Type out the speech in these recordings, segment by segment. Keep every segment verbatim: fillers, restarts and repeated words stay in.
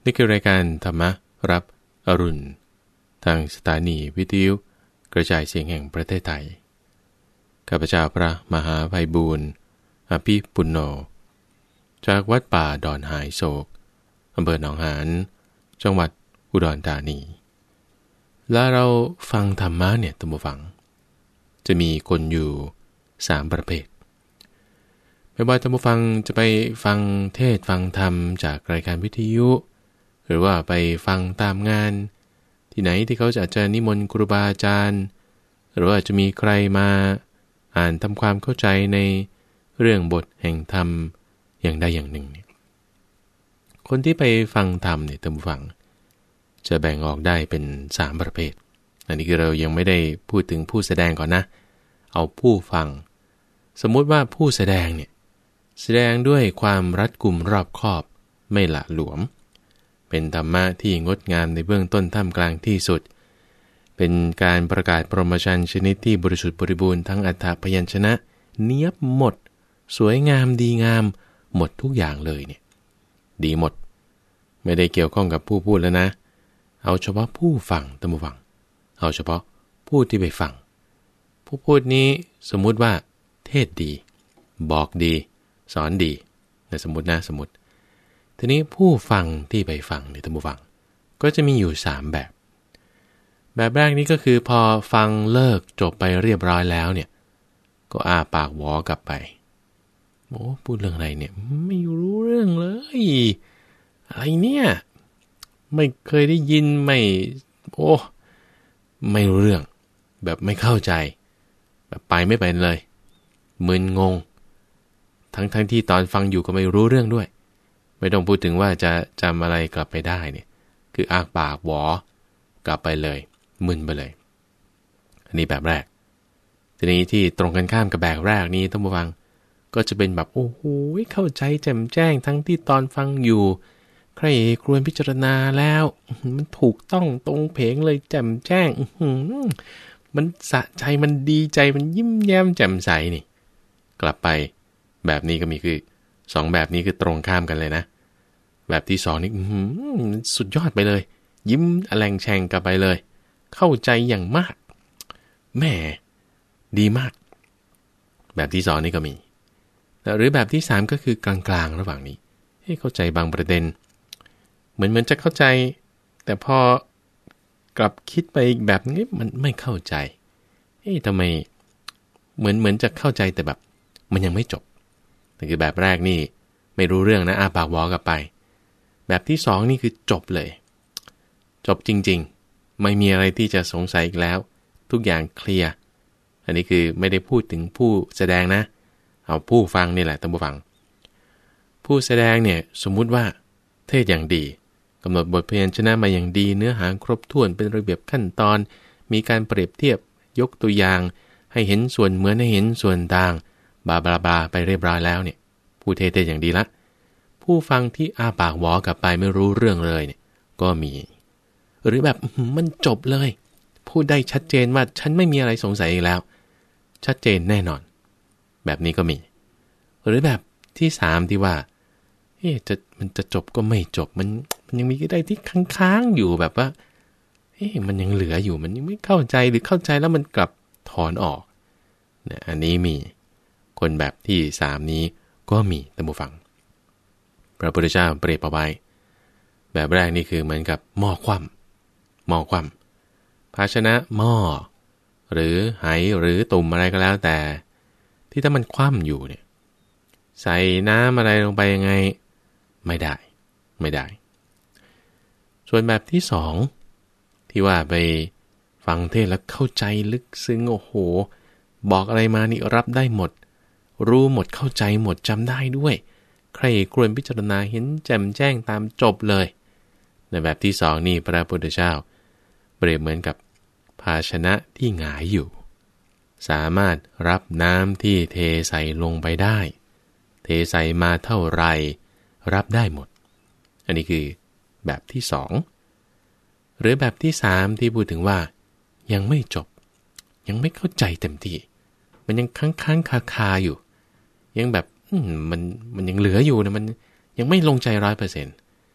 นี่คือรายการธรรมรับอรุณทางสถานีวิทยุกระจายเสียงแห่งประเทศไทยข้าพเจ้าพระมหาไพบูลย์อภิปุณโญจากวัดป่าดอนหายโศกอำเภอหนองหานจังหวัดอุดรธานีและเราฟังธรรมะเนี่ยท่านผู้ฟังจะมีคนอยู่สามประเภทไม่ว่าท่านผู้ฟังจะไปฟังเทศฟังธรรมจากรายการวิทยุหรือว่าไปฟังตามงานที่ไหนที่เขาจะอาจจะนิมนต์ครูบาอาจารย์หรือว่าจะมีใครมาอ่านทำความเข้าใจในเรื่องบทแห่งธรรมอย่างใดอย่างหนึ่งเนี่ยคนที่ไปฟังธรรมเนี่ยท่านผู้ฟังจะแบ่งออกได้เป็นสามประเภทอันนี้คือเรายังไม่ได้พูดถึงผู้แสดงก่อนนะเอาผู้ฟังสมมุติว่าผู้แสดงเนี่ยแสดงด้วยความรัดกุมรอบคอบไม่หละหลวมเป็นธรรมะที่งดงามในเบื้องต้นท่ามกลางที่สุดเป็นการประกาศพรหมจรรย์ชนิดที่บริสุทธิ์บริบูรณ์ทั้งอรรถพยัญชนะเนียบหมดสวยงามดีงามหมดทุกอย่างเลยเนี่ยดีหมดไม่ได้เกี่ยวข้องกับผู้พูดแล้วนะเอาเฉพาะผู้ฟังท่านผู้ฟังเอาเฉพาะผู้ที่ไปฟังผู้พูดนี้สมมุติว่าเทศดีบอกดีสอนดีนะสมมุตินะสมมุติทีนี้ผู้ฟังที่ไปฟังเนี่ยท่านผู้ฟังก็จะมีอยู่สามแบบแบบแรกนี้ก็คือพอฟังเลิกจบไปเรียบร้อยแล้วเนี่ยก็อ้าปากหวอกลับไปโอ้พูดเรื่องอะไรเนี่ยไม่รู้เรื่องเลยอะไรเนี่ยไม่เคยได้ยินไม่โอ้ไม่รู้เรื่องแบบไม่เข้าใจแบบไปไม่เป็นเลยมึนงงทั้งทั้งที่ตอนฟังอยู่ก็ไม่รู้เรื่องด้วยไม่ต้องพูดถึงว่าจะจำอะไรกลับไปได้เนี่ยคืออ้าปากหวอกลับไปเลยมึนไปเลยอันนี้แบบแรกทีนี้ที่ตรงกันข้ามกับแบบแรกนี้ท่านผู้ฟังก็จะเป็นแบบโอ้โหเข้าใจแจ่มแจ้งทั้งที่ตอนฟังอยู่ใครครวญพิจารณาแล้วมันถูกต้องตรงเพงเลยแจ่มแจ้งมันสะใจมันดีใจมันยิ้มแย้มแจ่มใสนี่กลับไปแบบนี้ก็มีคือสองแบบนี้คือตรงข้ามกันเลยนะแบบที่สองนี่สุดยอดไปเลยยิ้มแรงแชงกลับไปเลยเข้าใจอย่างมากแหมดีมากแบบที่สองนี่ก็มีหรือแบบที่สามก็คือกลางๆระหว่างนี้ให้เข้าใจบางประเด็นเหมือนเหมือนจะเข้าใจแต่พอกลับคิดไปอีกแบบนี้มันไม่เข้าใจเอ๊ะทำไมเหมือนเหมือนจะเข้าใจแต่แบบมันยังไม่จบแต่คือแบบแรกนี่ไม่รู้เรื่องนะอาปากวอกลับไปแบบที่สองนี่คือจบเลยจบจริงๆไม่มีอะไรที่จะสงสัยอีกแล้วทุกอย่างเคลียร์อันนี้คือไม่ได้พูดถึงผู้แสดงนะเอาผู้ฟังนี่แหละท่านผู้ฟังผู้แสดงเนี่ยสมมุติว่าเทศอย่างดีกำหนดบทพยัญชนะมาอย่างดีเนื้อหาครบถ้วนเป็นระเบียบขั้นตอนมีการเปรียบเทียบยกตัวอย่างให้เห็นส่วนเหมือนให้เห็นส่วนต่างบาบาบาไปเรียบร้อยแล้วเนี่ยผู้เทศได้อย่างดีละผู้ฟังที่อ้าปากหวอกลับไปไม่รู้เรื่องเลยเนี่ยก็มีหรือแบบมันจบเลยพูดได้ชัดเจนว่าฉันไม่มีอะไรสงสัยอีกแล้วชัดเจนแน่นอนแบบนี้ก็มีหรือแบบที่สามที่ว่าเอ๊ะจะมันจะจบก็ไม่จบมันมันยังมีอะไรที่ค้างๆอยู่แบบว่าเอ๊ะมันยังเหลืออยู่มันยังไม่เข้าใจหรือเข้าใจแล้วมันกลับถอนออกเนี่ยอันนี้มีคนแบบที่สามนี้ก็มีท่านผู้ฟังพระพุทธเจ้าเปรียบเอาไว้แบบแรกนี่คือเหมือนกับหม้อคว่ำหม้อคว่ำภาชนะหม้อหรือไหหรือตุ่มอะไรก็แล้วแต่ที่ถ้ามันคว่ำอยู่เนี่ยใส่น้ำอะไรลงไปยังไงไม่ได้ไม่ได้ส่วนแบบที่สองที่ว่าไปฟังเทศแล้วเข้าใจลึกซึ้งโอ้โหบอกอะไรมานี่รับได้หมดรู้หมดเข้าใจหมดจำได้ด้วยใครครวญพิจารณาเห็นแจ่มแจ้งตามจบเลยในแบบที่สองนี่พระพุทธเจ้าเปรียบเหมือนกับภาชนะที่หงายอยู่สามารถรับน้ำที่เทใส่ลงไปได้เทใส่มาเท่าไรรับได้หมดอันนี้คือแบบที่สองหรือแบบที่สามที่พูดถึงว่ายังไม่จบยังไม่เข้าใจเต็มที่มันยังค้างๆคาๆอยู่ยังแบบมันมันยังเหลืออยู่นะมันยังไม่ลงใจ ร้อยเปอร์เซ็นต์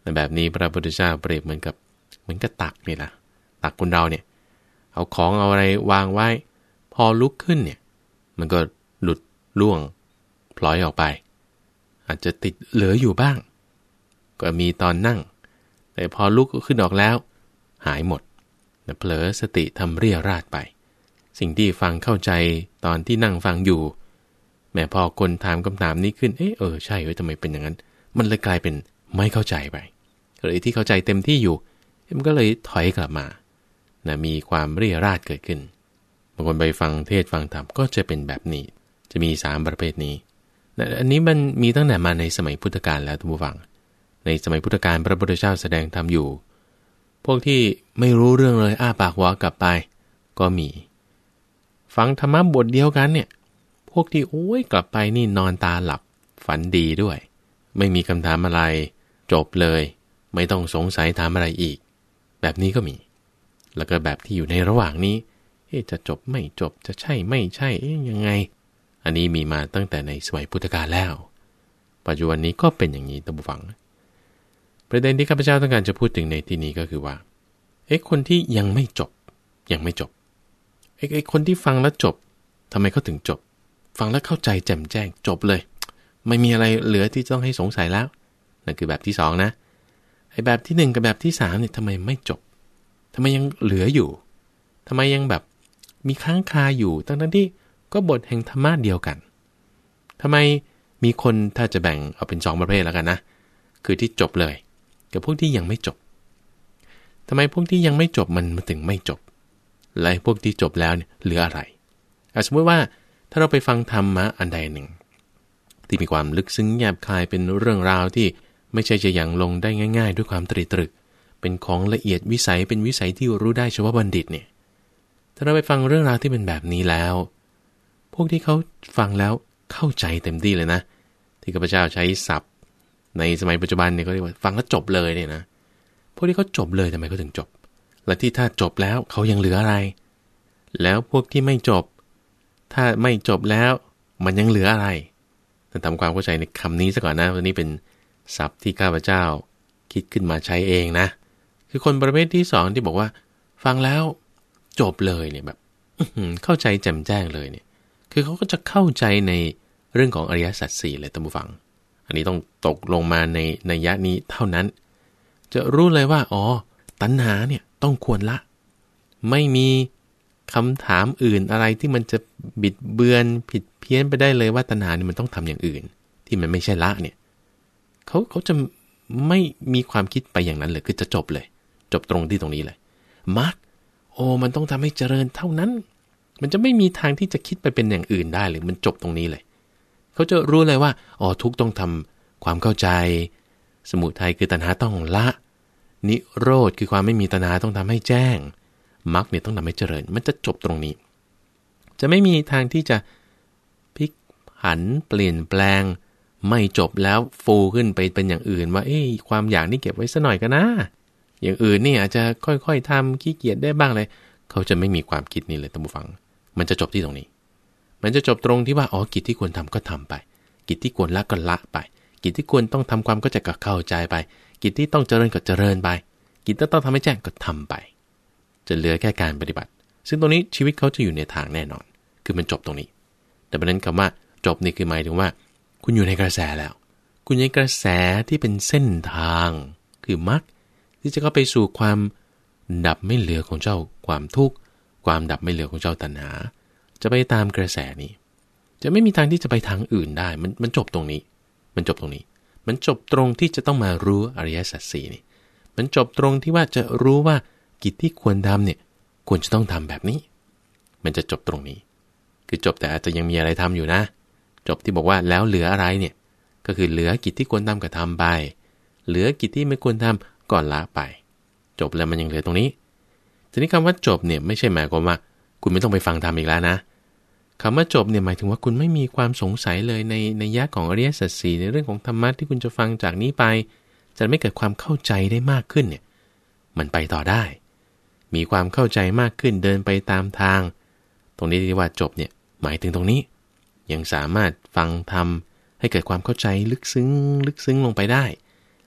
แต่แบบนี้พระพุทธเจ้าเปรียบเหมือนกับเหมือนกับตักนี่แหละตักคนเราเนี่ยเอาของเอาอะไรวางไว้พอลุกขึ้นเนี่ยมันก็หลุดล่วงพลอยออกไปอาจจะติดเหลืออยู่บ้างก็มีตอนนั่งแต่พอลุกขึ้นออกแล้วหายหมดเผลอสติทำเรี่ยราดไปสิ่งที่ฟังเข้าใจตอนที่นั่งฟังอยู่แม้พอคนถามคำถามนี้ขึ้นเออเออใช่เว้ยทำไมเป็นอย่างนั้นมันเลยกลายเป็นไม่เข้าใจไปเลยที่เข้าใจเต็มที่อยู่มันก็เลยถอยกลับมานะมีความเรี่ยราดเกิดขึ้นบางคนไปฟังเทศฟังธรรมก็จะเป็นแบบนี้จะมีสามประเภทนี้นะอันนี้มันมีตั้งแต่มาในสมัยพุทธกาลแล้วทุกผู้ฟังในสมัยพุทธกาลพระพุทธเจ้าแสดงธรรมอยู่พวกที่ไม่รู้เรื่องเลยอ้าปากหัวกลับไปก็มีฟังธรรมะบทเดียวกันเนี่ยพวกที่โอ้ยกลับไปนี่นอนตาหลับฝันดีด้วยไม่มีคำถามอะไรจบเลยไม่ต้องสงสัยถามอะไรอีกแบบนี้ก็มีแล้วก็แบบที่อยู่ในระหว่างนี้เอ๊ะจะจบไม่จบจะใช่ไม่ใช่เอ๊ะยังไงอันนี้มีมาตั้งแต่ในสมัยพุทธกาลแล้วปัจจุบันนี้ก็เป็นอย่างนี้ท่านผู้ฟังประเด็นที่ข้าพเจ้าต้องการจะพูดถึงในที่นี้ก็คือว่าเอ๊ะคนที่ยังไม่จบยังไม่จบเอ๊ะคนที่ฟังแล้วจบทำไมเขาถึงจบฟังแล้วเข้าใจแจ่มแจ้งจบเลยไม่มีอะไรเหลือที่ต้องให้สงสัยแล้วนั่นคือแบบที่สองนะไอ้แบบที่หนึ่งกับแบบที่สามเนี่ยทำไมไม่จบทำไมยังเหลืออยู่ทำไมยังแบบมีค้างคาอยู่ทั้งๆที่ก็บทแห่งธรรมะเดียวกันทำไมมีคนถ้าจะแบ่งเอาเป็นสองประเภทแล้วกันนะคือที่จบเลยกับพวกที่ยังไม่จบทำไมพวกที่ยังไม่จบมันถึงไม่จบและพวกที่จบแล้วเนี่ยเหลืออะไรสมมติว่าถ้าเราไปฟังธรรมะอันใดหนึ่งที่มีความลึกซึ้งแยบคายเป็นเรื่องราวที่ไม่ใช่จะยังลงได้ง่ายๆด้วยความตรีตรึกเป็นของละเอียดวิสัยเป็นวิสัยที่รู้ได้เฉพาะบัณฑิตเนี่ยถ้าเราไปฟังเรื่องราวที่เป็นแบบนี้แล้วพวกที่เขาฟังแล้วเข้าใจเต็มที่เลยนะที่ข้าพเจ้าใช้ศัพท์ในสมัยปัจจุบันเนี่ยก็เรียกว่าฟังแล้วจบเลยเนี่ยนะพวกที่เขาจบเลยทำไมเขาถึงจบและที่ถ้าจบแล้วเขายังเหลืออะไรแล้วพวกที่ไม่จบถ้าไม่จบแล้วมันยังเหลืออะไรต้องทำความเข้าใจในคำนี้ซะก่อนนะวันนี้เป็นศัพท์ที่ข้าพเจ้าคิดขึ้นมาใช้เองนะคือคนประเภทที่สองที่บอกว่าฟังแล้วจบเลยเนี่ยแบบเข้าใจแจ่มแจ้งเลยเนี่ยคือเขาก็จะเข้าใจในเรื่องของอริยสัจสี่เลยท่านผู้ฟังอันนี้ต้องตกลงมาในนัยยะนี้เท่านั้นจะรู้เลยว่าอ๋อตัณหาเนี่ยต้องควรละไม่มีคำถามอื่นอะไรที่มันจะบิดเบือนผิดเพี้ยนไปได้เลยว่าตัณหานี่มันต้องทำอย่างอื่นที่มันไม่ใช่ละเนี่ยเขาเขาจะไม่มีความคิดไปอย่างนั้นเลยคือจะจบเลยจบตรงที่ตรงนี้เลยมรรคโอ้มันต้องทำให้เจริญเท่านั้นมันจะไม่มีทางที่จะคิดไปเป็นอย่างอื่นได้เลยมันจบตรงนี้เลยเขาจะรู้เลยว่าอ๋อทุกต้องทำความเข้าใจสมุทัยคือตัณหาต้องละนิโรธคือความไม่มีตัณหาต้องทำให้แจ้งมรรคเนี่ยต้องทำให้เจริญมันจะจบตรงนี้จะไม่มีทางที่จะพลิกผันเปลี่ยนแปลงไม่จบแล้วฟูขึ้นไปเป็นอย่างอื่นว่าเอ้ยความอยากนี่เก็บไว้ซะหน่อยกันนะอย่างอื่นนี่อาจจะค่อยๆทำขี้เกียจได้บ้างเลยเขาจะไม่มีความคิดนี้เลยท่านผู้ฟังมันจะจบที่ตรงนี้มันจะจบตรงที่ว่าอ๋อกิจที่ควรทำก็ทำไปกิจที่ควรละก็ละไปกิจที่ควรต้องทำความเข้าใจก็เข้าใจไปกิจที่ต้องเจริญก็เจริญไปกิจที่ต้องทำให้แจ้งก็ทำไปจะเหลือแค่การปฏิบัติซึ่งตรงนี้ชีวิตเขาจะอยู่ในทางแน่นอนคือมันจบตรงนี้แต่ประเด็นคำว่าจบนี่คือหมายถึงว่าคุณอยู่ในกระแสแล้วคุณอยู่ในกระแสที่เป็นเส้นทางคือมรรคที่จะเข้าไปสู่ความดับไม่เหลือของเจ้าความทุกข์ความดับไม่เหลือของเจ้าตัณหาจะไปตามกระแสนี้จะไม่มีทางที่จะไปทางอื่นได้มันมันจบตรงนี้มันจบตรงนี้มันจบตรงที่จะต้องมารู้อริยสัจสี่นี่มันจบตรงที่ว่าจะรู้ว่ากิจที่ควรทำเนี่ยควรจะต้องทำแบบนี้มันจะจบตรงนี้คือจบแต่อาจจะยังมีอะไรทำอยู่นะจบที่บอกว่าแล้วเหลืออะไรเนี่ยก็คือเหลือกิจที่ควรทำก็ทำไปเหลือกิจที่ไม่ควรทำก็ละไปจบแล้วมันยังเหลือตรงนี้ทีนี้คำว่าจบเนี่ยไม่ใช่หมายความว่าคุณไม่ต้องไปฟังธรรมอีกแล้วนะคำว่าจบเนี่ยหมายถึงว่าคุณไม่มีความสงสัยเลยในในยะของอริยสัจสี่ในเรื่องของธรรมะที่คุณจะฟังจากนี้ไปจะไม่เกิดความเข้าใจได้มากขึ้นเนี่ยมันไปต่อได้มีความเข้าใจมากขึ้นเดินไปตามทางตรงนี้ที่ว่าจบเนี่ยหมายถึงตรงนี้ยังสามารถฟังธรรมให้เกิดความเข้าใจลึกซึ้งลึกซึ้งลงไปได้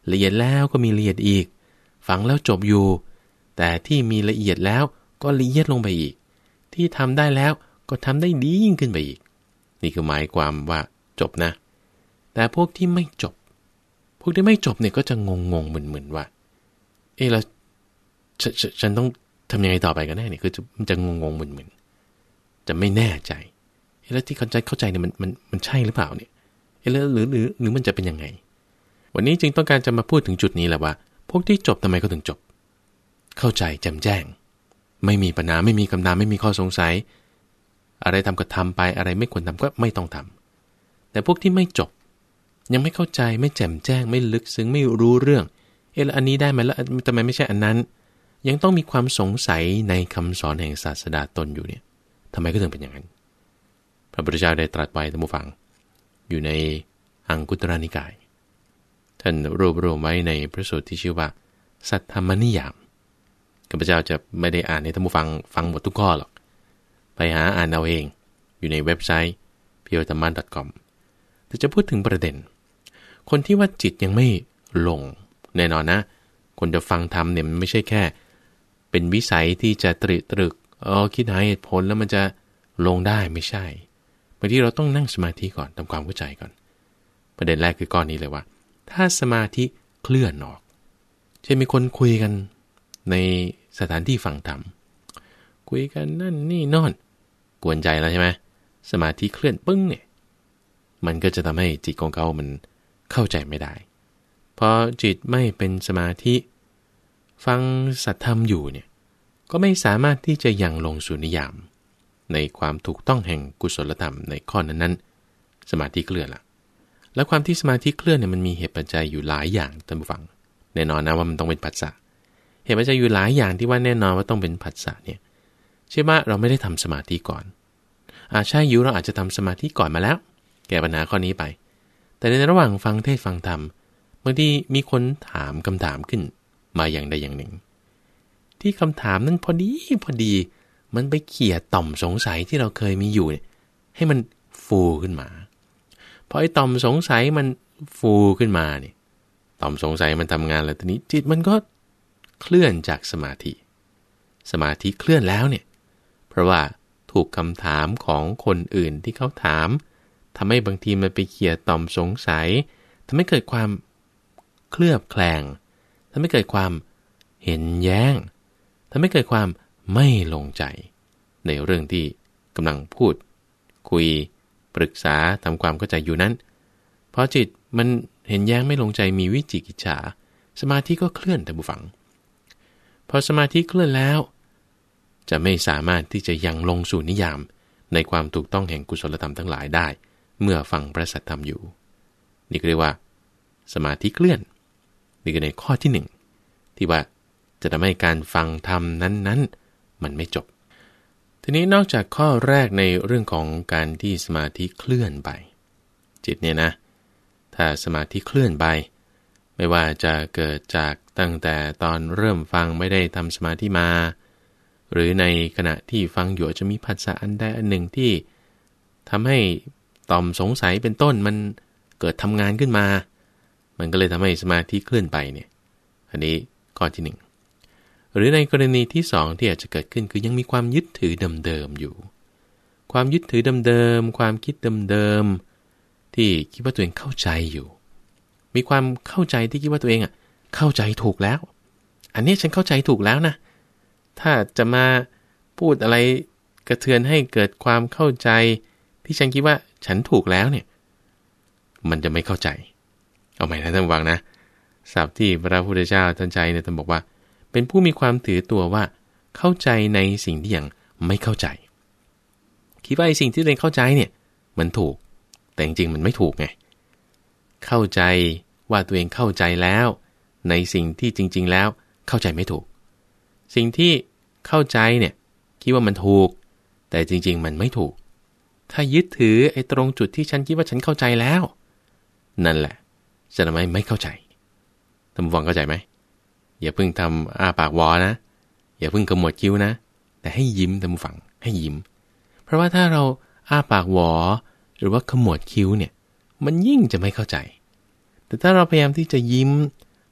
ละเอียดแล้วก็มีละเอียดอีกฟังแล้วจบอยู่แต่ที่มีละเอียดแล้วก็ละเอียดลงไปอีกที่ทำได้แล้วก็ทำได้ดียิ่งขึ้นไปอีกนี่คือหมายความว่าจบนะแต่พวกที่ไม่จบพวกที่ไม่จบเนี่ยก็จะงงงมึนๆว่าเออแล้วฉฉฉันต้องทำยังไงต่อไปกันแน่เนี่ยคือจะมันจะงงงมึนๆจะไม่แน่ใจเออแล้วที่เข้าใจเข้าใจเนี่ยมันมันมันใช่หรือเปล่าเนี่ยเออแล้วหรือหรือหรือมันจะเป็นยังไงวันนี้จึงต้องการจะมาพูดถึงจุดนี้แหละว่าพวกที่จบทำไมเขาถึงจบเข้าใจแจ่มแจ้งไม่มีปัญหาไม่มีคำถามไม่มีข้อสงสัยอะไรทำก็ทำไปอะไรไม่ควรทำก็ไม่ต้องทำแต่พวกที่ไม่จบยังไม่เข้าใจไม่แจ่มแจ้งไม่ลึกซึ้งไม่รู้เรื่องเออแล้วอันนี้ได้ไหมแล้วทำไมไม่ใช่อันนั้นยังต้องมีความสงสัยในคำสอนแห่งศาสดาตนอยู่เนี่ยทำไมก็ถึงเป็นอย่างนั้นพระพุทธเจ้าได้ตรัสไว้ท่านผู้ฟังอยู่ในอังคุตรนิกายท่านรวบรวมไว้ในพระสูตรที่ชื่อว่าสัทธรรมนิยามข้าพเจ้าจะไม่ได้อ่านให้ท่านผู้ฟังฟังหมดทุกข้อหรอกไปหาอ่านเอาเองอยู่ในเว็บไซต์ พี โอ ธรรมะ ดอท คอม แต่จะพูดถึงประเด็นคนที่ว่าจิตยังไม่ลงแน่นอนนะคนจะฟังธรรมเนี่ยมันไม่ใช่แค่เป็นวิสัยที่จะตรึกตรึกเออคิดหาเหตุผลแล้วมันจะลงได้ไม่ใช่บางทีเราต้องนั่งสมาธิก่อนทำความเข้าใจก่อนประเด็นแรกคือก้อนนี้เลยว่าถ้าสมาธิเคลื่อนออกเช่นมีคนคุยกันในสถานที่ฟังธรรมคุยกันนั่นนี่นอนกวนใจแล้วใช่ไหมสมาธิเคลื่อนปึ้งเนี่ยมันก็จะทำให้จิตของเขามันเข้าใจไม่ได้พอจิตไม่เป็นสมาธิฟังสัทธรรมอยู่เนี่ยก็ไม่สามารถที่จะยังลงสู่นิยามในความถูกต้องแห่งกุศลธรรมในข้อนั้นๆสมาธิเคลื่อนละแล้วความที่สมาธิเคลื่อนเนี่ยมันมีเหตุปัจจัยอยู่หลายอย่างท่านผู้ฟังแน่นอนนะว่ามันต้องเป็นผัสสะเหตุปัจจัยอยู่หลายอย่างที่ว่าแน่นอนว่าต้องเป็นผัสสะเนี่ยใช่ไหมเราไม่ได้ทำสมาธิก่อนอ่าใช่อยู่เราอาจจะทำสมาธิก่อนมาแล้วแก้ปัญหาข้อนี้ไปแต่ในระหว่างฟังเทศฟังธรรมบางทีมีคนถามคำถามขึ้นมาอย่างใดอย่างหนึ่งที่คำถามนั้นพอดีพอดีมันไปเขี่ยต่อมสงสัยที่เราเคยมีอยู่เนี่ยให้มันฟูขึ้นมาพอไอ้ต่อมสงสัยมันฟูขึ้นมาเนี่ยต่อมสงสัยมันทำงานแล้วทีนี้จิตมันก็เคลื่อนจากสมาธิสมาธิเคลื่อนแล้วเนี่ยเพราะว่าถูกคำถามของคนอื่นที่เขาถามทำให้บางทีมันไปเขี่ยต่อมสงสัยทำให้เกิดความเคลือบแคลงทำให้เกิดความเห็นแย้งทำให้เกิดความไม่ลงใจในเรื่องที่กำลังพูดคุยปรึกษาทำความเข้าใจอยู่นั้นพอจิตมันเห็นแย้งไม่ลงใจมีวิจิกิจฉาสมาธิก็เคลื่อนท่านผู้ฟังพอสมาธิเคลื่อนแล้วจะไม่สามารถที่จะยังลงสู่นิยามในความถูกต้องแห่งกุศลธรรมทั้งหลายได้เมื่อฟังพระสัทธรรมอยู่นี่ก็เรียกว่าสมาธิเคลื่อนนี่คือในข้อที่หนึ่งที่ว่าจะทำให้การฟังธรรมนั้นๆมันไม่จบทีนี้นอกจากข้อแรกในเรื่องของการที่สมาธิเคลื่อนไปจิตเนี่ยนะถ้าสมาธิเคลื่อนไปไม่ว่าจะเกิดจากตั้งแต่ตอนเริ่มฟังไม่ได้ทำสมาธิมาหรือในขณะที่ฟังอยู่จะมีผัสสะอันใดอันหนึ่งที่ทำให้ต่อมสงสัยเป็นต้นมันเกิดทำงานขึ้นมามันก็เลยทำให้สมาธิเคลื่อนไปเนี่ยอันนี้ข้อที่หนึ่งหรือในกรณีที่สองที่อาจจะเกิดขึ้นคือยังมีความยึดถือเดิมๆอยู่ความยึดถือเดิมๆความคิดเดิมๆที่คิดว่าตัวเองเข้าใจอยู่มีความเข้าใจที่คิดว่าตัวเองอ่ะเข้าใจถูกแล้วอันนี้ฉันเข้าใจถูกแล้วนะถ้าจะมาพูดอะไรกระเทือนให้เกิดความเข้าใจที่ฉันคิดว่าฉันถูกแล้วเนี่ยมันจะไม่เข้าใจเอาใหม่นะท่านฟังนะศัพท์ที่พระพุทธเจ้าท่านใจเนี่ยท่านบอกว่าเป็นผู้มีความถือตัวว่าเข้าใจในสิ่งที่ยังไม่เข้าใจคิดว่าไอ้สิ่งที่ตัวเองเข้าใจเนี่ยมันถูกแต่จริงๆมันไม่ถูกไงเข้าใจว่าตัวเองเข้าใจแล้วในสิ่งที่จริงๆแล้วเข้าใจไม่ถูกสิ่งที่เข้าใจเนี่ยคิดว่ามันถูกแต่จริงๆมันไม่ถูกถ้ายึดถือไอ้ตรงจุดที่ฉันคิดว่าฉันเข้าใจแล้วนั่นแหละจะทำให้ไม่เข้าใจท่านผู้ฟังเข้าใจไหมอย่าเพิ่งทำอ้าปากวอนะอย่าเพิ่งขมวดคิ้วนะแต่ให้ยิ้มท่านผู้ฟังให้ยิ้มเพราะว่าถ้าเราอ้าปากวอหรือว่าขมวดคิ้วเนี่ยมันยิ่งจะไม่เข้าใจแต่ถ้าเราพยายามที่จะยิ้ม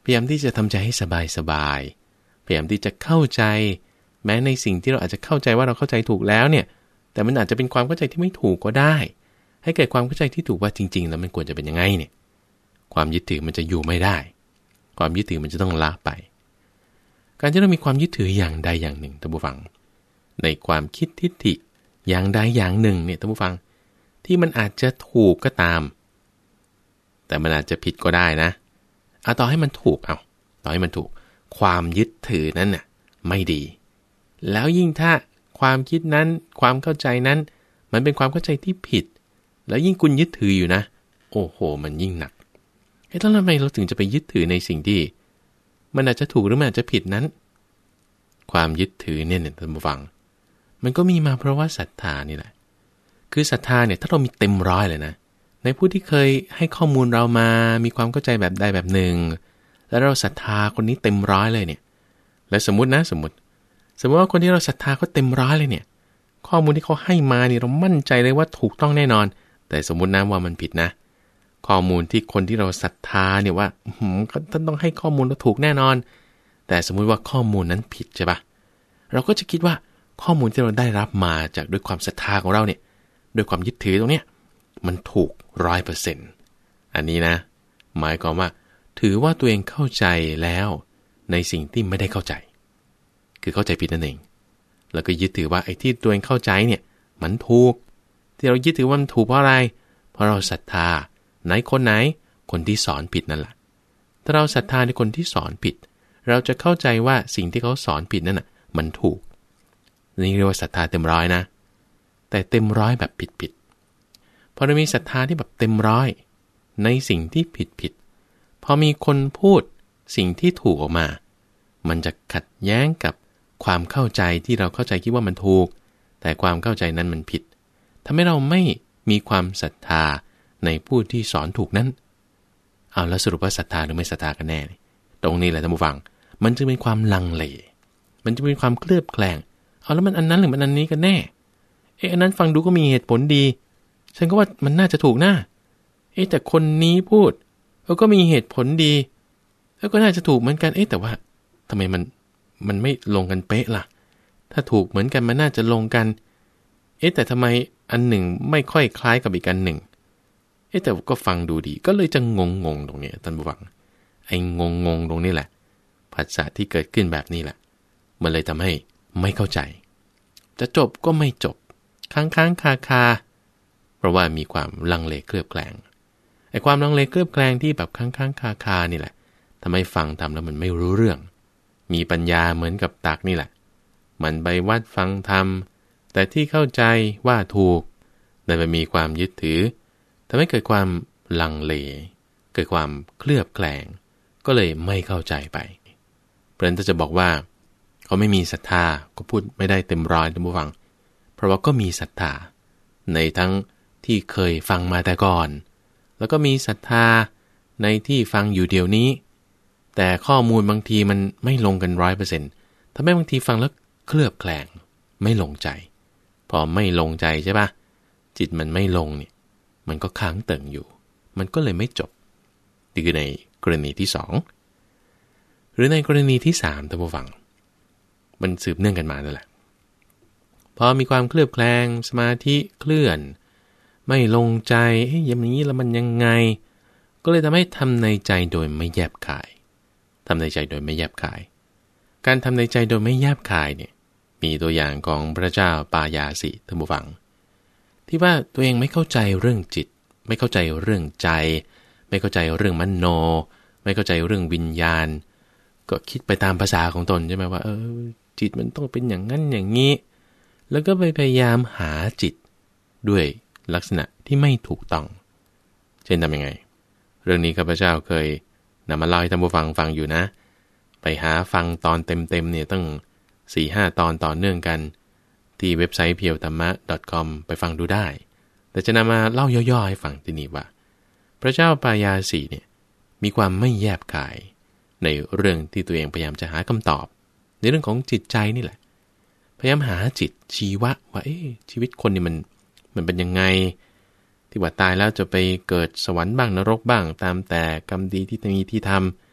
พยายามที่จะทำใจให้สบายๆพยายามที่จะเข้าใจแม้ในสิ่งที่เราอาจจะเข้าใจว่าเราเข้าใจถูกแล้วเนี่ยแต่มันอาจจะเป็นความเข้าใจที่ไม่ถูกก็ได้ให้เกิดความเข้าใจที่ถูกว่าจริงๆแล้วมันควรจะเป็นยังไงเนี่ยความยึดถือมันจะอยู่ไม่ได้ความยึดถือมันจะต้องละไปการที่เรามีความยึดถืออย่างใดอย่างหนึ่งท่านผู้ฟังในความคิดทิฏฐิอย่างใดอย่างหนึ่งเนี่ยท่านผู้ฟังที่มันอาจจะถูกก็ตามแต่มันอาจจะผิดก็ได้นะเอาต่อให้มันถูกเอาต่อให้มันถูกความยึดถือนั้นน่ะไม่ดีแล้วยิ่งถ้าความคิดนั้นความเข้าใจนั้นมันเป็นความเข้าใจที่ผิดแล้วยิ่งคุณยึดถืออยู่นะโอ้โหมันยิ่งหนักเอ๊ะแล้วทำไมเราถึงจะไปยึดถือในสิ่งที่มันอาจจะถูกหรือมันอาจจะผิดนั้นความยึดถือเนี่ยท่านผู้ฟังมันก็มีมาเพราะว่าศรัทธานี่แหละคือศรัทธาเนี่ยถ้าเรามีเต็มร้อยเลยนะในผู้ที่เคยให้ข้อมูลเรามามีความเข้าใจแบบใดแบบหนึ่งแล้วเราศรัทธาคนนี้เต็มร้อยเลยเนี่ยและสมมตินะสมมติสมมติว่าคนที่เราศรัทธาเขาเต็มร้อยเลยเนี่ยข้อมูลที่เขาให้มาเนี่ยเรามั่นใจเลยว่าถูกต้องแน่นอนแต่สมมตินะว่ามันผิดนะข้อมูลที่คนที่เราศรัทธาเนี่ยว่าท่านต้องให้ข้อมูลเราถูกแน่นอนแต่สมมุติว่าข้อมูลนั้นผิดใช่ปะเราก็จะคิดว่าข้อมูลที่เราได้รับมาจากด้วยความศรัทธาของเราเนี่ยด้วยความยึดถือตรงเนี้ยมันถูก ร้อยเปอร์เซ็นต์ อันนี้นะหมายความว่าถือว่าตัวเองเข้าใจแล้วในสิ่งที่ไม่ได้เข้าใจคือเข้าใจผิดนั่นเองแล้วก็ยึดถือว่าไอ้ที่ตัวเองเข้าใจเนี่ยมันถูกที่เรายึดถือว่ามันถูกเพราะอะไรเพราะเราศรัทธาไหนคนไหนคนที่สอนผิดนั่นแหละถ้าเราศรัทธาในคนที่สอนผิดเราจะเข้าใจว่าสิ่งที่เขาสอนผิดนั่นน่ะมันถูกนี่เรียกว่าศรัทธาเต็มร้อยนะแต่เต็มร้อยแบบผิดๆพอเรามีศรัทธาที่แบบเต็มร้อยในสิ่งที่ผิดๆพอมีคนพูดสิ่งที่ถูกออกมามันจะขัดแย้งกับความเข้าใจที่เราเข้าใจคิดว่ามันถูกแต่ความเข้าใจนั้นมันผิดทำให้เราไม่มีความศรัทธาในผู้ที่สอนถูกนั้นเอาแล้วสรุปว่าศรัทธาหรือไม่ศรัทธากันแน่ตรงนี้แหละท่านผู้ฟังมันจะเป็นความลังเลมันจะเป็นความเคลือบแคลงเอาแล้วมันอันนั้นหรือมันอันนี้กันแน่เอ๊ะอันนั้นฟังดูก็มีเหตุผลดีฉันก็ว่ามันน่าจะถูกนะเอ๊ะแต่คนนี้พูดเออก็มีเหตุผลดีแล้วก็น่าจะถูกเหมือนกันเอ๊ะแต่ว่าทำไมมันมันไม่ลงกันเป๊ะล่ะถ้าถูกเหมือนกันมันน่าจะลงกันเอ๊ะแต่ทำไมอันหนึ่งไม่ค่อยคล้ายกับอีกอันหนึ่งเอ๊ะแต่ก็ฟังดูดีก็เลยจะงงงตรงนี้ท่านผู้ฟังไอ้งงงตรงนี้แหละภาษาที่เกิดขึ้นแบบนี้แหละมันเลยทำให้ไม่เข้าใจจะจบก็ไม่จบค้างค้างคาคาเพราะว่ามีความลังเลเคลือบแคลงไอ้ความลังเลเคลือบแคลงที่แบบค้างค้างคาคานี่แหละทำให้ฟังทำแล้วมันไม่รู้เรื่องมีปัญญาเหมือนกับตักนี่แหละมันไปวัดฟังธรรมแต่ที่เข้าใจว่าถูกแต่มันมีความยึดถือทำให้เกิดความลังเลเกิดความเคลือบแคลงก็เลยไม่เข้าใจไปเพราะฉะนั้นถ้าจะบอกว่าเขาไม่มีศรัทธาก็พูดไม่ได้เต็มร้อยท่านผู้ฟังเพราะว่าก็มีศรัทธาในทั้งที่เคยฟังมาแต่ก่อนแล้วก็มีศรัทธาในที่ฟังอยู่เดี๋ยวนี้แต่ข้อมูลบางทีมันไม่ลงกัน ร้อยเปอร์เซ็นต์ ทำให้บางทีฟังแล้วเคลือบแคลงไม่ลงใจพอไม่ลงใจใช่ปะจิตมันไม่ลงเนี่ยมันก็ค้างเติ่งอยู่มันก็เลยไม่จบนี่คือในกรณีที่สองหรือในกรณีที่สามท่านผู้ฟังมันสืบเนื่องกันมานั่นแหละพอมีความเคลือบแคลงสมาธิเคลื่อนไม่ลงใจเฮ้ยอย่างนี้แล้วมันยังไงก็เลยทำให้ทำในใจโดยไม่แยบคายทำในใจโดยไม่แยบคายการทำในใจโดยไม่แยบคายเนี่ยมีตัวอย่างของพระเจ้าปายาสิท่านผู้ฟังที่ว่าตัวเองไม่เข้าใจเรื่องจิตไม่เข้าใจเรื่องใจไม่เข้าใจเรื่องมโนไม่เข้าใจเรื่องวิญญาณก็คิดไปตามภาษาของตนใช่ไหมว่าเออจิตมันต้องเป็นอย่างนั้นอย่างนี้แล้วก็ไปพยายามหาจิตด้วยลักษณะที่ไม่ถูกต้องเช่นทำยังไงเรื่องนี้ข้าพเจ้าเคยนำมาเล่าให้ท่านผู้ฟังฟังอยู่นะไปหาฟังตอนเต็มๆเนี่ยตั้ง สี่ห้า ตอนต่อเนื่องกันที่เว็บไซต์ เพียวธรรมะ ดอท คอม ไปฟังดูได้แต่จะนำมาเล่าย่อๆให้ฟังที่นี่ว่าพระเจ้าปายาสีเนี่ยมีความไม่แยบคายในเรื่องที่ตัวเองพยายามจะหาคำตอบในเรื่องของจิตใจนี่แหละพยายามหาจิตชีวะว่าเอ๊ะชีวิตคนนี่มันมันเป็นยังไงที่ว่าตายแล้วจะไปเกิดสวรรค์บ้างนรกบ้างตามแต่กรรมดีที่มีที่ทำ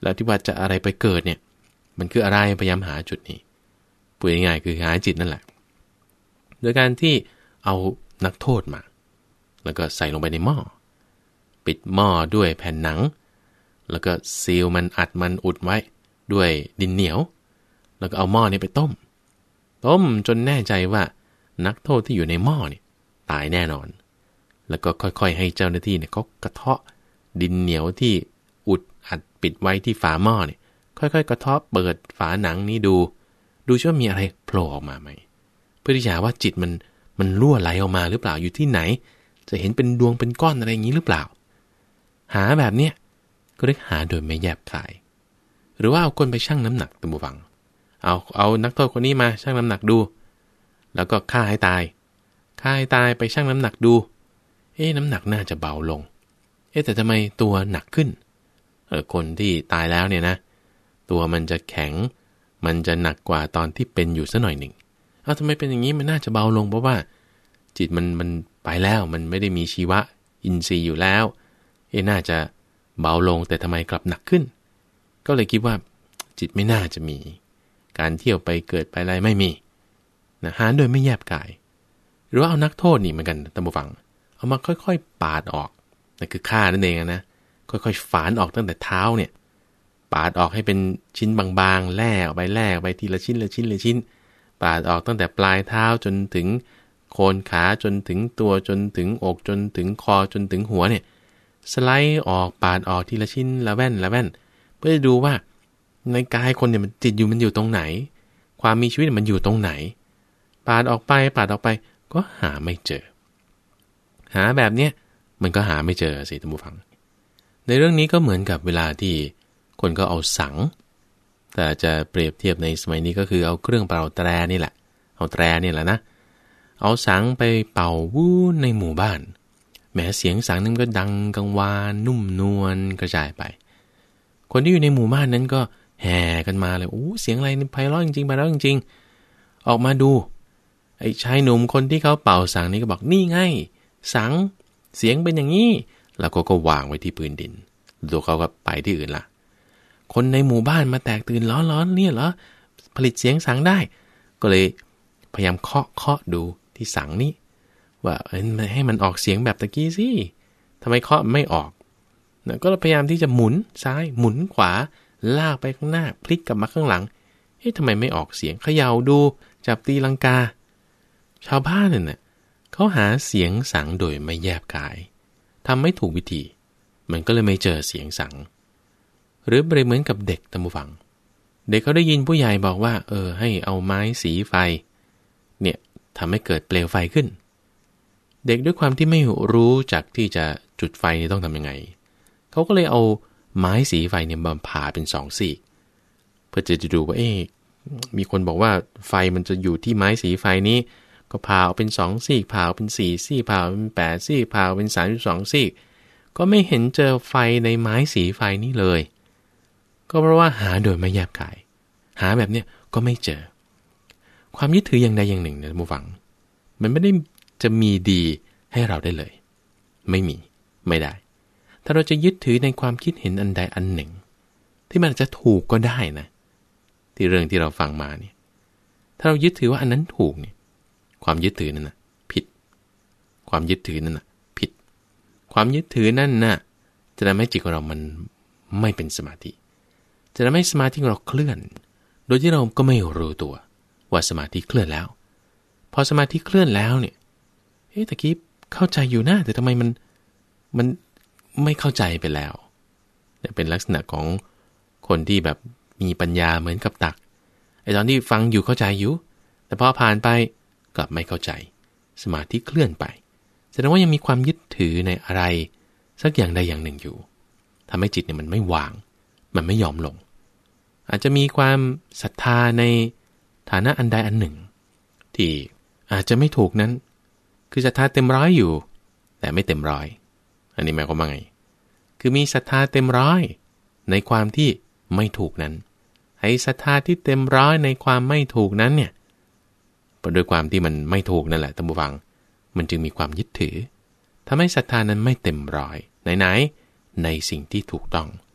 แล้วที่ว่าจะอะไรไปเกิดเนี่ยมันคืออะไรพยายามหาจุดนี้พูดง่ายๆคือหาจิตนั่นแหละโดยการที่เอานักโทษมาแล้วก็ใส่ลงไปในหม้อปิดหม้อด้วยแผ่นหนังแล้วก็ซีลมันอัดมันอุดไว้ด้วยดินเหนียวแล้วก็เอาหม้อนี้ไปต้มต้มจนแน่ใจว่านักโทษที่อยู่ในหม้อนี่ตายแน่นอนแล้วก็ค่อยๆให้เจ้าหน้าที่เนี่ยเขากระเทาะดินเหนียวที่อุดอัดปิดไว้ที่ฝาหม้อเนี่ยค่อยๆกระเทาะเปิดฝาหนังนี้ดูดูว่ามีอะไรโผล่ออกมาไหมเพื่อที่จะหาว่าจิตมันมันรั่วไหลออกมาหรือเปล่าอยู่ที่ไหนจะเห็นเป็นดวงเป็นก้อนอะไรอย่างนี้หรือเปล่าหาแบบเนี้ยก็เรียกหาโดยไม่แยบคายหรือว่าเอาคนไปชั่งน้ำหนักตัวฟังเอาเอานักโทษคนนี้มาชั่งน้ำหนักดูแล้วก็ฆ่าให้ตายฆ่าให้ตายไปชั่งน้ำหนักดูเอ๊ะน้ำหนักน่าจะเบาลงเอ๊ะแต่ทำไมตัวหนักขึ้นเออคนที่ตายแล้วเนี่ยนะตัวมันจะแข็งมันจะหนักกว่าตอนที่เป็นอยู่ซะหน่อยหนึ่งเอ้าทำไมเป็นอย่างนี้มันน่าจะเบาลงเพราะว่าจิตมันมันไปแล้วมันไม่ได้มีชีวะอินทรีย์อยู่แล้วเอ๊ะน่าจะเบาลงแต่ทำไมกลับหนักขึ้นก็เลยคิดว่าจิตไม่น่าจะมีการเที่ยวไปเกิดไปอะไรไม่มีนะหาโดยไม่แยบกายหรือว่าเอานักโทษนี่เหมือนกันท่านผู้ฟังเอามาค่อยๆปาดออกนั่นคือฆ่านั่นเองนะค่อยๆฝานออกตั้งแต่เท้าเนี่ยปาดออกให้เป็นชิ้นบางๆแล่ออกไปแล่ออกไปทีละชิ้นละชิ้นละชิ้นปาดออกตั้งแต่ปลายเท้าจนถึงโคนขาจนถึงตัวจนถึงอกจนถึงคอจนถึงหัวเนี่ยสไลด์ออกปาดออกทีละชิ้นละแว่นละแว่นเพื่อจะดูว่าในกายคนเนี่ยมันจิตอยู่มันอยู่ตรงไหนความมีชีวิตมันอยู่ตรงไหนปาดออกไปปาดออกไปก็หาไม่เจอหาแบบเนี้ยมันก็หาไม่เจอสิท่านผู้ฟังในเรื่องนี้ก็เหมือนกับเวลาที่คนก็เอาสังแต่จะเปรียบเทียบในสมัยนี้ก็คือเอาเครื่องเป่าแตรนี่แหละเอาแตรนี่แหละนะเอาสังไปเป่าวู้ในหมู่บ้านแม้เสียงสังนั้นก็ดังกังวานนุ่มนวลกระจายไปคนที่อยู่ในหมู่บ้านนั้นก็แห่กันมาเลยโอ้เสียงอะไรนี่ไพเราะจริงๆไพเราะจริงๆออกมาดูไอ้ชายหนุ่มคนที่เขาเป่าสังนี้ก็บอกนี่ไงสังเสียงเป็นอย่างนี้แล้วก็ก็วางไว้ที่พื้นดินตัวเขาก็ไปที่อื่นละคนในหมู่บ้านมาแตกตื่นล้อล้อเนี่ยเหรอผลิตเสียงสังได้ก็เลยพยายามเคาะเคาะดูที่สังนี้ว่าให้มันออกเสียงแบบตะกี้สิทำไมเคาะไม่ออกนะก็พยายามที่จะหมุนซ้ายหมุนขวาลากไปข้างหน้าพลิกกลับมาข้างหลังเอ๊ะทำไมไม่ออกเสียงเขย่าดูจับตีลังกาชาวบ้านเนี่ยนะเขาหาเสียงสังโดยไม่แยบกายทำไม่ถูกวิธีมันก็เลยไม่เจอเสียงสังหรือเปรียบเหมือนกับเด็กท่านผู้ฟังเด็กเขาได้ยินผู้ใหญ่บอกว่าเออให้เอาไม้สีไฟเนี่ยทำให้เกิดเปลวไฟขึ้นเด็กด้วยความที่ไม่รู้จักที่จะจุดไฟต้องทำยังไงเขาก็เลยเอาไม้สีไฟเนี่ยมาผ่าเป็นสองซี่เพื่อจะดูว่าเอ๊ะมีคนบอกว่าไฟมันจะอยู่ที่ไม้สีไฟนี้ก็ผ่าเอาเป็นสองซี่ผ่าเอาเป็นสี่ซี่ผ่าเอาเป็นแปดซี่ผ่าเอาเป็นสามสิบสองซี่ก็ไม่เห็นเจอไฟในไม้สีไฟนี้เลยก็เพราะว่าหาโดยไม่แยบกายหาแบบเนี้ยก็ไม่เจอความยึดถืออย่างใดอย่างหนึ่งนะท่านผู้ฟังมันไม่ได้จะมีดีให้เราได้เลยไม่มีไม่ได้ถ้าเราจะยึดถือในความคิดเห็นอันใดอันหนึ่งที่มันจะถูกก็ได้นะที่เรื่องที่เราฟังมาเนี่ยถ้าเรายึดถือว่าอันนั้นถูกเนี่ยความยึดถือนั่นน่ะผิดความยึดถือนั่นน่ะผิดความยึดถือนั่นน่ะจะทำให้จิตของเรามันไม่เป็นสมาธิจะทำให้สมาธิของเราเคลื่อนโดยที่เราก็ไม่รู้ตัวว่าสมาธิเคลื่อนแล้วพอสมาธิเคลื่อนแล้วเนี่ยเอ๊ะตะกี้เข้าใจอยู่นะแต่ทำไมมันมันไม่เข้าใจไปแล้วเนี่ยเป็นลักษณะของคนที่แบบมีปัญญาเหมือนกับตักไอ้ตอนที่ฟังอยู่เข้าใจอยู่แต่พอผ่านไปกลับไม่เข้าใจสมาธิเคลื่อนไปแสดงว่ายังมีความยึดถือในอะไรสักอย่างใดอย่างหนึ่งอยู่ทำให้จิตเนี่ยมันไม่วางมันไม่ยอมลงอาจจะมีความศรัทธาในฐานะอันใดอันหนึ่งที่อาจจะไม่ถูกนั้นคือศรัทธาเต็มร้อยอยู่แต่ไม่เต็มร้อยอันนี้หมายความว่าไงคือมีศรัทธาเต็มร้อยในความที่ไม่ถูกนั้นไอ้ศรัทธาที่เต็มร้อยในความไม่ถูกนั้นเนี่ยด้วยความที่มันไม่ถูกนั่นแหละท่านผู้ฟังมันจึงมีความยึดถือทำให้ศรัทธานั้นไม่เต็มร้อยไหนๆในสิ่งที่ถูกต้องพ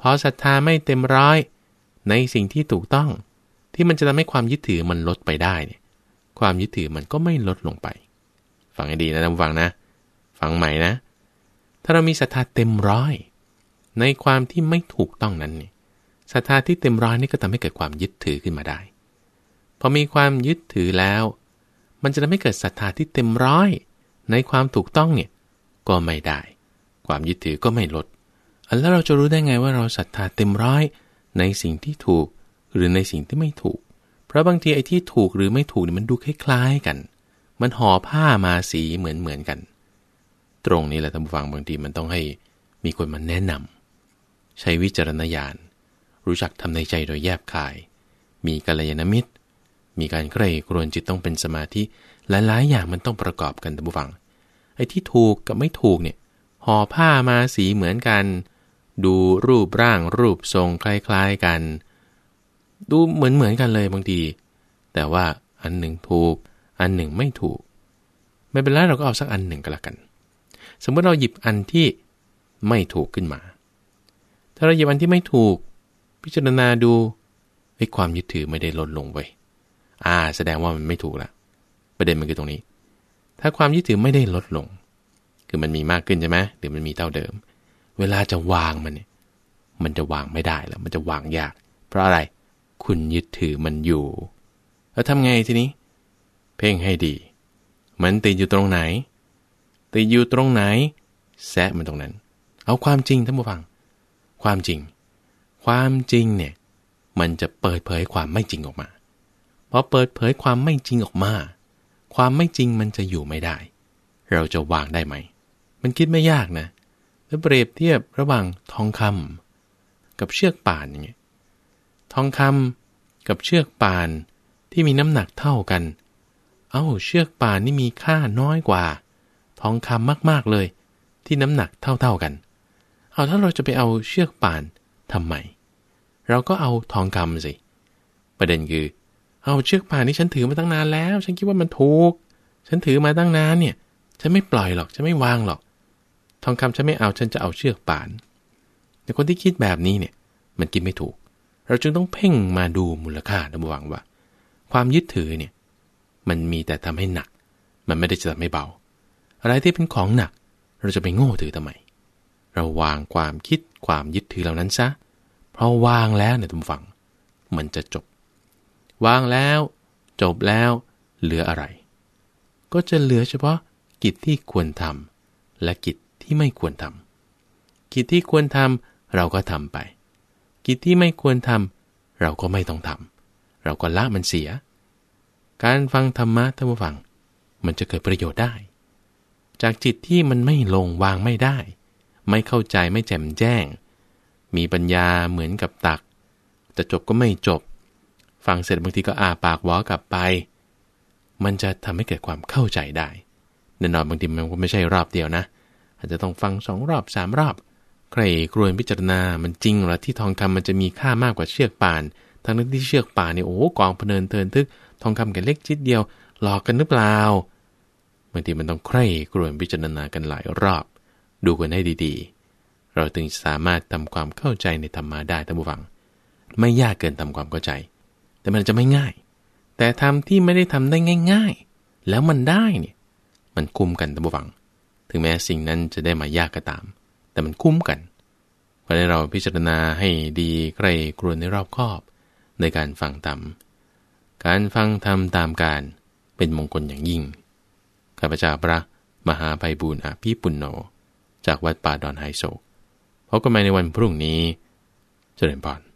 อศรัทธาไม่เต็มร้อยในสิ่งที่ถูกต้องที่มันจะทำให้ความยึดถือมันลดไปได้เนี่ยความยึดถือมันก็ไม่ลดลงไปฟังให้ดีนะท่านผู้ฟังนะฟังใหม่นะถ้าเรามีศรัทธาเต็มร้อยในความที่ไม่ถูกต้องนั้นนี่ศรัทธาที่เต็มร้อยนี่ก็ทำให้เกิดความยึดถือขึ้นมาได้พอมีความยึดถือแล้วมันจะทำให้เกิดศรัทธาที่เต็มร้อยในความถูกต้องเนี่ยก็ไม่ได้ความยึดถือก็ไม่ลดแล้วเราจะรู้ได้ไงว่าเราศรัทธาเต็มร้อยในสิ่งที่ถูกหรือในสิ่งที่ไม่ถูกเพราะบางทีไอ้ที่ถูกหรือไม่ถูกเนี่ยมันดูคล้ายๆกันมันห่อผ้ามาสีเหมือนๆกันตรงนี้แหละท่านผู้ฟังบางทีมันต้องให้มีคนมาแนะนำใช้วิจารณญาณรู้จักทำในใจโดยแยบคายมีกัลยาณมิตรมีการใคร่ครวญจิตต้องเป็นสมาธิหลายๆอย่างมันต้องประกอบกันท่านผู้ฟังไอ้ที่ถูกกับไม่ถูกเนี่ยห่อผ้ามาสีเหมือนกันดูรูปร่างรูปทรงคล้ายๆกันดูเหมือนเหมือนกันเลยบางทีแต่ว่าอันหนึ่งถูกอันหนึ่งไม่ถูกไม่เป็นไรเราก็เอาสักอันหนึ่งก็แล้วกันสมมติเราหยิบอันที่ไม่ถูกขึ้นมาถ้าเราหยิบอันที่ไม่ถูกพิจารณาดูไอ้ความยึดถือไม่ได้ลดลงเว้ยอ่าแสดงว่ามันไม่ถูกละประเด็นมันคือตรงนี้ถ้าความยึดถือไม่ได้ลดลงคือมันมีมากขึ้นใช่ไหมหรือมันมีเท่าเดิมเวลาจะวางมันเนี่ยมันจะวางไม่ได้แล้วมันจะวางยากเพราะอะไรคุณยึดถือมันอยู่แล้วทำไงทีนี้เพ่งให้ดีมันติดอยู่ตรงไหนติดอยู่ตรงไหนแซะมันตรงนั้นเอาความจริงท่านผู้ฟังความจริงความจริงเนี่ยมันจะเปิดเผยความไม่จริงออกมาพอเปิดเผยความไม่จริงออกมาความไม่จริงมันจะอยู่ไม่ได้เราจะวางได้ไหมมันคิดไม่ยากนะแล้วเปรียบเทียบระหว่างทองคำกับเชือกป่านอย่างเงี้ยทองคำกับเชือกป่านที่มีน้ำหนักเท่ากันเอ้าเชือกป่านนี่มีค่าน้อยกว่าทองคำมากๆเลยที่น้ำหนักเท่าๆกันเอาถ้าเราจะไปเอาเชือกป่านทำไมเราก็เอาทองคำสิประเด็นคือเอาเชือกป่านนี่ฉันถือมาตั้งนานแล้วฉันคิดว่ามันถูกฉันถือมาตั้งนานเนี่ยฉันไม่ปล่อยหรอกฉันไม่วางหรอกทองคำฉันไม่เอาฉันจะเอาเชือกป่านแต่คนที่คิดแบบนี้เนี่ยมันคิดไม่ถูกเราจึงต้องเพ่งมาดูมูลค่าระวังว่าความยึดถือเนี่ยมันมีแต่ทำให้หนักมันไม่ได้จะทำให้เบาอะไรที่เป็นของหนักเราจะไปโง่ถือทำไมเราวางความคิดความยึดถือเหล่านั้นซะเพราะวางแล้วเนี่ยทุกฝั่งมันจะจบวางแล้วจบแล้วเหลืออะไรก็จะเหลือเฉพาะกิจที่ควรทำและกิจที่ไม่ควรทำกิจที่ควรทำเราก็ทำไปกิจที่ไม่ควรทำเราก็ไม่ต้องทำเราก็ละมันเสียการฟังธรรมะท่านผู้ฟังมันจะเกิดประโยชน์ได้จากจิตที่มันไม่ลงวางไม่ได้ไม่เข้าใจไม่แจ่มแจ้งมีปัญญาเหมือนกับตักแต่จบก็ไม่จบฟังเสร็จบางทีก็อาปากหวอกลับไปมันจะทำให้เกิดความเข้าใจได้แน่นอนบางทีมันก็ไม่ใช่รอบเดียวนะอาจจะต้องฟังสองรอบสามรอบใครครวญพิจารณามันจริงหรอที่ทองคำมันจะมีค่ามากกว่าเชือกป่านทั้งที่เชือกป่านเนี่ยโอ้กองพเนินเทินทึกทองคำแค่เล็กจิตเดียวหลอกกันหรือเปล่าบางทีมันต้องใคร่ครวญพิจารณากันหลายรอบดูกันให้ดีๆเราถึงสามารถทำความเข้าใจในธรรมะได้ท่านผู้ฟังไม่ยากเกินทำความเข้าใจแต่มันจะไม่ง่ายแต่ทำที่ไม่ได้ทำได้ง่ายๆแล้วมันได้เนี่ยมันคุ้มกันท่านผู้ฟังถึงแม้สิ่งนั้นจะได้มายากก็ตามแต่มันคุ้มกันเพราะฉะนั้นเราพิจารณาให้ดีใคร่ครวญในรอบคอบในการฟังธรรมการฟังธรรมตามการเป็นมงคลอย่างยิ่งข้าพเจ้าพระมหาไพบูลย์อภิปุณโญจากวัดป่าดอนไฮโศกพบกันใหม่ในวันพรุ่งนี้เจริญพร